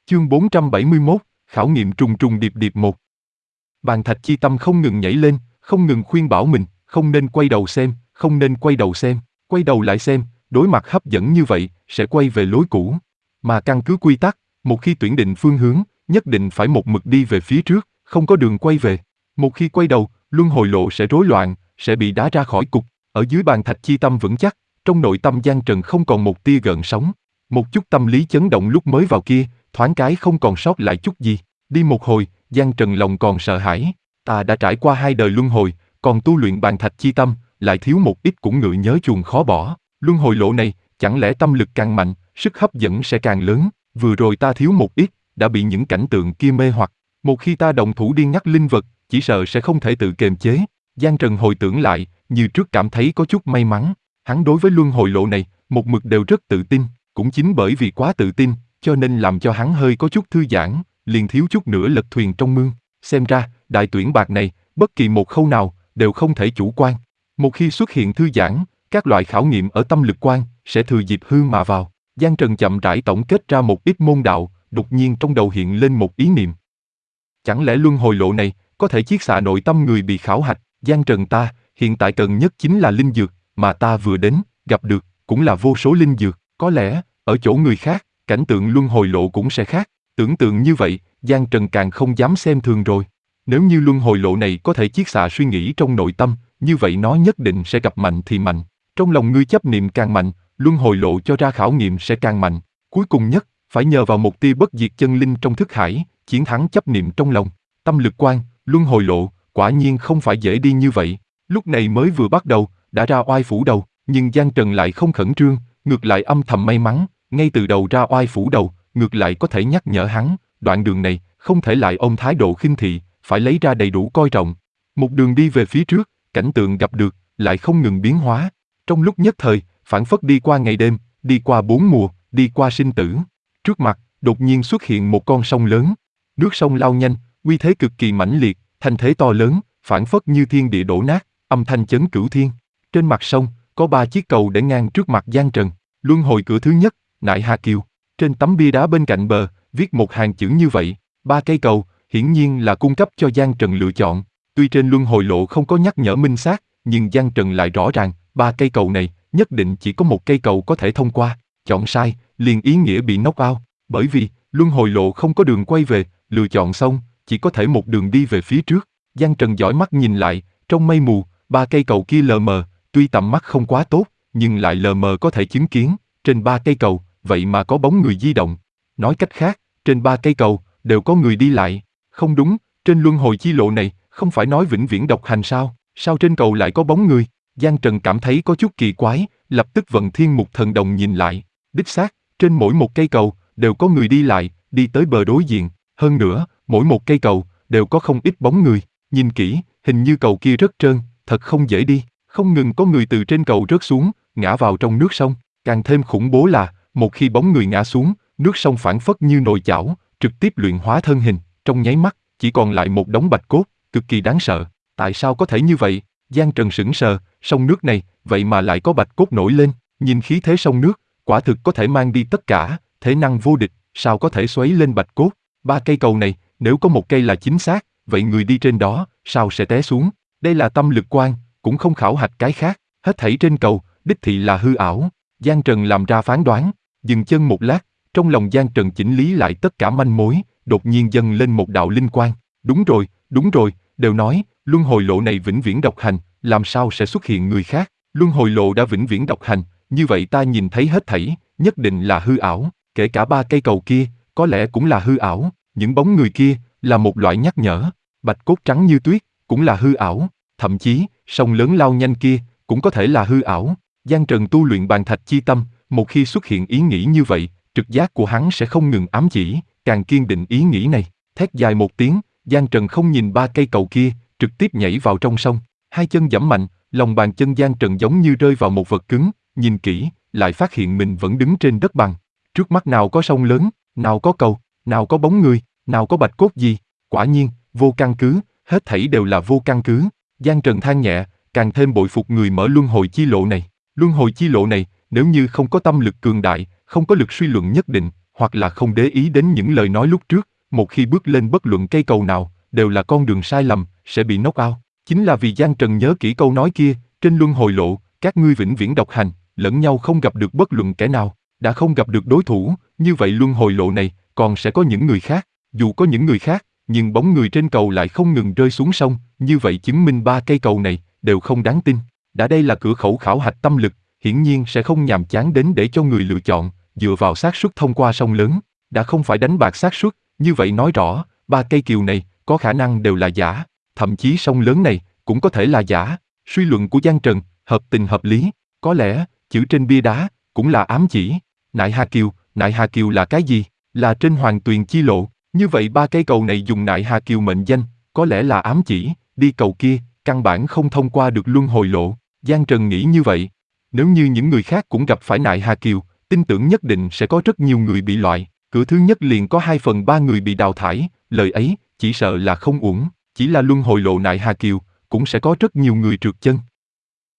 Chương 471, khảo nghiệm trùng trùng điệp điệp 1. Bàn thạch chi tâm không ngừng nhảy lên, không ngừng khuyên bảo mình, không nên quay đầu xem, không nên quay đầu xem, quay đầu lại xem, đối mặt hấp dẫn như vậy, sẽ quay về lối cũ. Mà căn cứ quy tắc, một khi tuyển định phương hướng, nhất định phải một mực đi về phía trước, không có đường quay về. Một khi quay đầu, luân hồi lộ sẽ rối loạn, sẽ bị đá ra khỏi cục. Ở dưới bàn thạch chi tâm vững chắc, trong nội tâm Giang Trần không còn một tia gợn sóng. Một chút tâm lý chấn động lúc mới vào kia, thoáng cái không còn sót lại chút gì. Đi một hồi, Giang Trần lòng còn sợ hãi. Ta đã trải qua 2 đời luân hồi, còn tu luyện bàn thạch chi tâm, lại thiếu một ít cũng ngựa nhớ chuồng khó bỏ. Luân hồi lộ này, chẳng lẽ tâm lực càng mạnh, sức hấp dẫn sẽ càng lớn. Vừa rồi ta thiếu một ít, đã bị những cảnh tượng kia mê hoặc. Một khi ta động thủ điên ngắt linh vật, chỉ sợ sẽ không thể tự kiềm chế. Giang Trần hồi tưởng lại, như trước cảm thấy có chút may mắn. Hắn đối với luân hồi lộ này, một mực đều rất tự tin. Cũng chính bởi vì quá tự tin, cho nên làm cho hắn hơi có chút thư giãn, liền thiếu chút nữa lật thuyền trong mương. Xem ra, đại tuyển bạc này, bất kỳ một khâu nào, đều không thể chủ quan. Một khi xuất hiện thư giãn, các loại khảo nghiệm ở tâm lực quan, sẽ thừa dịp hư mà vào. Giang Trần chậm rãi tổng kết ra một ít môn đạo, đột nhiên trong đầu hiện lên một ý niệm. Chẳng lẽ luân hồi lộ này, có thể chiết xạ nội tâm người bị khảo hạch? Giang Trần ta, hiện tại cần nhất chính là linh dược, mà ta vừa đến, gặp được, cũng là vô số linh dược. Có lẽ, ở chỗ người khác, cảnh tượng luân hồi lộ cũng sẽ khác. Tưởng tượng như vậy, Giang Trần càng không dám xem thường rồi. Nếu như luân hồi lộ này có thể chiết xạ suy nghĩ trong nội tâm, như vậy nó nhất định sẽ gặp mạnh thì mạnh. Trong lòng ngươi chấp niệm càng mạnh, luân hồi lộ cho ra khảo nghiệm sẽ càng mạnh. Cuối cùng nhất, phải nhờ vào một tia bất diệt chân linh trong thức hải, chiến thắng chấp niệm trong lòng. Tâm lực quan, luân hồi lộ, quả nhiên không phải dễ đi như vậy. Lúc này mới vừa bắt đầu, đã ra oai phủ đầu, nhưng Giang Trần lại không khẩn trương, ngược lại âm thầm may mắn, ngay từ đầu ra oai phủ đầu, ngược lại có thể nhắc nhở hắn, đoạn đường này, không thể lại ôm thái độ khinh thị, phải lấy ra đầy đủ coi trọng. Một đường đi về phía trước, cảnh tượng gặp được, lại không ngừng biến hóa. Trong lúc nhất thời, phảng phất đi qua ngày đêm, đi qua 4 mùa, đi qua sinh tử. Trước mặt, đột nhiên xuất hiện một con sông lớn. Nước sông lao nhanh, uy thế cực kỳ mãnh liệt, thanh thế to lớn, phảng phất như thiên địa đổ nát, âm thanh chấn cửu thiên. Trên mặt sông, có 3 chiếc cầu để ngang trước mặt Giang Trần. Luân hồi cửa thứ nhất, Nại Hà Kiều. Trên tấm bia đá bên cạnh bờ, viết một hàng chữ như vậy. 3 cây cầu, hiển nhiên là cung cấp cho Giang Trần lựa chọn. Tuy trên luân hồi lộ không có nhắc nhở minh xác, nhưng Giang Trần lại rõ ràng, 3 cây cầu này, nhất định chỉ có một cây cầu có thể thông qua. Chọn sai, liền ý nghĩa bị knock out. Bởi vì, luân hồi lộ không có đường quay về, lựa chọn xong, chỉ có thể một đường đi về phía trước. Giang Trần dõi mắt nhìn lại, trong mây mù, 3 cây cầu kia lờ mờ, tuy tầm mắt không quá tốt, nhưng lại lờ mờ có thể chứng kiến, trên 3 cây cầu, vậy mà có bóng người di động. Nói cách khác, trên 3 cây cầu, đều có người đi lại. Không đúng, trên luân hồi chi lộ này, không phải nói vĩnh viễn độc hành sao? Sao trên cầu lại có bóng người? Giang Trần cảm thấy có chút kỳ quái, lập tức vận thiên mục thần đồng nhìn lại. Đích xác, trên mỗi một cây cầu, đều có người đi lại, đi tới bờ đối diện. Hơn nữa, mỗi một cây cầu, đều có không ít bóng người. Nhìn kỹ, hình như cầu kia rất trơn, thật không dễ đi. Không ngừng có người từ trên cầu rớt xuống, ngã vào trong nước sông. Càng thêm khủng bố là, một khi bóng người ngã xuống, nước sông phảng phất như nồi chảo, trực tiếp luyện hóa thân hình. Trong nháy mắt, chỉ còn lại một đống bạch cốt, cực kỳ đáng sợ. Tại sao có thể như vậy? Giang Trần sững sờ, sông nước này, vậy mà lại có bạch cốt nổi lên. Nhìn khí thế sông nước, quả thực có thể mang đi tất cả, thể năng vô địch, sao có thể xoáy lên bạch cốt? 3 cây cầu này, nếu có một cây là chính xác, vậy người đi trên đó, sao sẽ té xuống? Đây là tâm lực quan, cũng không khảo hạch cái khác, hết thảy trên cầu, đích thị là hư ảo. Giang Trần làm ra phán đoán, dừng chân một lát, trong lòng Giang Trần chỉnh lý lại tất cả manh mối, đột nhiên dâng lên một đạo linh quang. Đúng rồi, đều nói, luân hồi lộ này vĩnh viễn độc hành, làm sao sẽ xuất hiện người khác? Luân hồi lộ đã vĩnh viễn độc hành, như vậy ta nhìn thấy hết thảy, nhất định là hư ảo, kể cả 3 cây cầu kia, có lẽ cũng là hư ảo, những bóng người kia, là một loại nhắc nhở, bạch cốt trắng như tuyết, cũng là hư ảo, thậm chí, sông lớn lao nhanh kia, cũng có thể là hư ảo. Giang Trần tu luyện bàn thạch chi tâm, một khi xuất hiện ý nghĩ như vậy, trực giác của hắn sẽ không ngừng ám chỉ, càng kiên định ý nghĩ này. Thét dài một tiếng, Giang Trần không nhìn 3 cây cầu kia, trực tiếp nhảy vào trong sông. 2 chân giẫm mạnh, lòng bàn chân Giang Trần giống như rơi vào một vật cứng, nhìn kỹ, lại phát hiện mình vẫn đứng trên đất bằng. Trước mắt nào có sông lớn, nào có cầu, nào có bóng người, nào có bạch cốt gì. Quả nhiên, vô căn cứ, hết thảy đều là vô căn cứ. Giang Trần than nhẹ, càng thêm bội phục người mở luân hồi chi lộ này. Luân hồi chi lộ này, nếu như không có tâm lực cường đại, không có lực suy luận nhất định, hoặc là không để ý đến những lời nói lúc trước, một khi bước lên bất luận cây cầu nào, đều là con đường sai lầm, sẽ bị knock out. Chính là vì Giang Trần nhớ kỹ câu nói kia, trên luân hồi lộ, các ngươi vĩnh viễn độc hành, lẫn nhau không gặp được bất luận kẻ nào, đã không gặp được đối thủ, như vậy luân hồi lộ này, còn sẽ có những người khác, dù có những người khác, nhưng bóng người trên cầu lại không ngừng rơi xuống sông, như vậy chứng minh ba cây cầu này, đều không đáng tin. Đã đây là cửa khẩu khảo hạch tâm lực, hiển nhiên sẽ không nhàm chán đến để cho người lựa chọn, dựa vào xác suất thông qua sông lớn, đã không phải đánh bạc xác suất, như vậy nói rõ, ba cây kiều này, có khả năng đều là giả, thậm chí sông lớn này, cũng có thể là giả. Suy luận của Giang Trần, hợp tình hợp lý, có lẽ, chữ trên bia đá, cũng là ám chỉ. Nại Hà Kiều là cái gì? Là trên Hoàng Tuyền chi lộ, như vậy ba cây cầu này dùng Nại Hà Kiều mệnh danh, có lẽ là ám chỉ, đi cầu kia, căn bản không thông qua được luân hồi lộ. Giang Trần nghĩ như vậy. Nếu như những người khác cũng gặp phải Nại Hà Kiều, tin tưởng nhất định sẽ có rất nhiều người bị loại. Cửa thứ nhất liền có 2/3 người bị đào thải, lời ấy, chỉ sợ là không uổng. Chỉ là luân hồi lộ Nại Hà Kiều, cũng sẽ có rất nhiều người trượt chân.